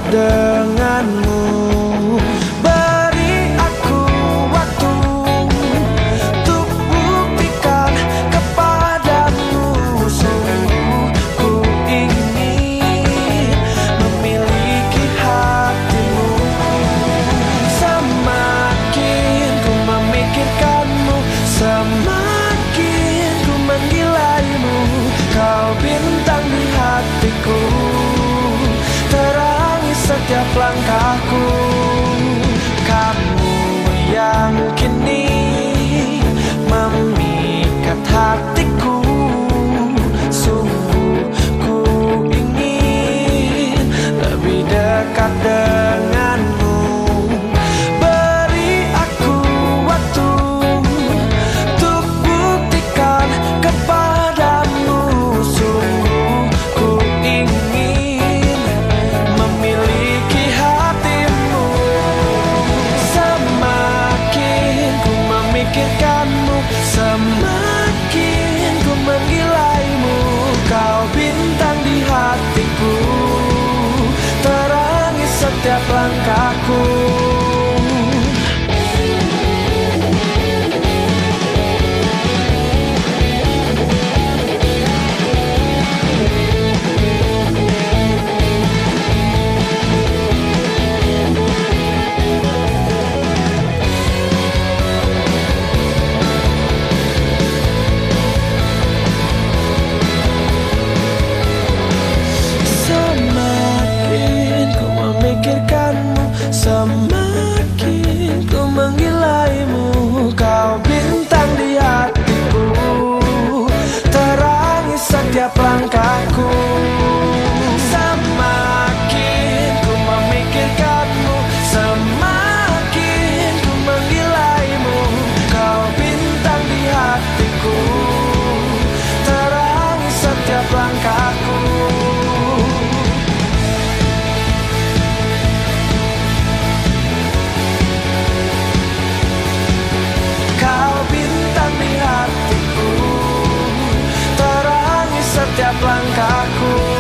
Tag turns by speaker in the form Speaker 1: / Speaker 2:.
Speaker 1: denganmu. Beri aku waktu untuk buktikan kepadamu. Sungguh ku ingin memiliki hatimu. Semakin ku memikirkanmu, semakin ku menggilaimu. Kau bintang di hatiku, terangi setiap langkahku. Kamu yang kini memikat hatiku. Sungguh ku ingin lebih dekat denganmu. Beri aku waktu untuk buktikan kepadamu. Sungguh ku ingin memiliki hatimu. Semakin ku memikirkanmu, semakin ku menggilaimu. Kau bintang di hatiku, terangi setiap langkahku. Semakin ku memikirkanmu, semakin ku menggilaimu. Kau bintang di hatiku, terangi setiap langkahku. Semakin ku memikirkanmu, semakin ku menggilaimu. Kau bintang di hatiku, terangi setiap langkahku. Kau bintang di hatiku, terangi setiap langkahku.